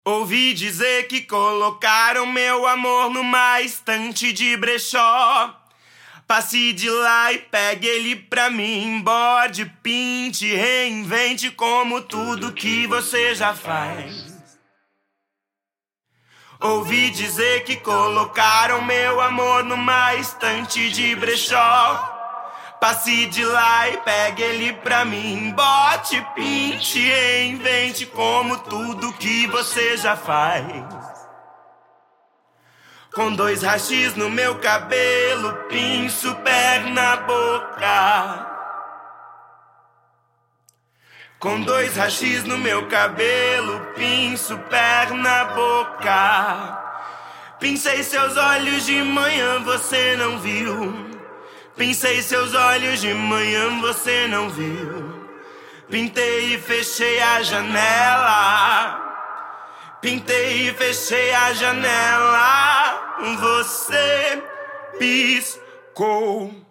Ouvi dizer que colocaram meu amor numa estante de brechó. Passe de lá e pegue ele pra mim. Bode, pinte, reinvente como tudo que você já faz. Ouvi dizer que colocaram meu amor numa estante de brechó. Passe de lá e pegue ele pra mim. Bote, pinte, reinvente como tudo que você já faz. Com 2 rachis no meu cabelo, pinço pé na boca. Com 2 rachis no meu cabelo, pinço pé na boca. Pincei seus olhos de manhã, você não viu. Pincei seus olhos de manhã, você não viu. Pintei e fechei a janela. Pintei e fechei a janela. Você piscou.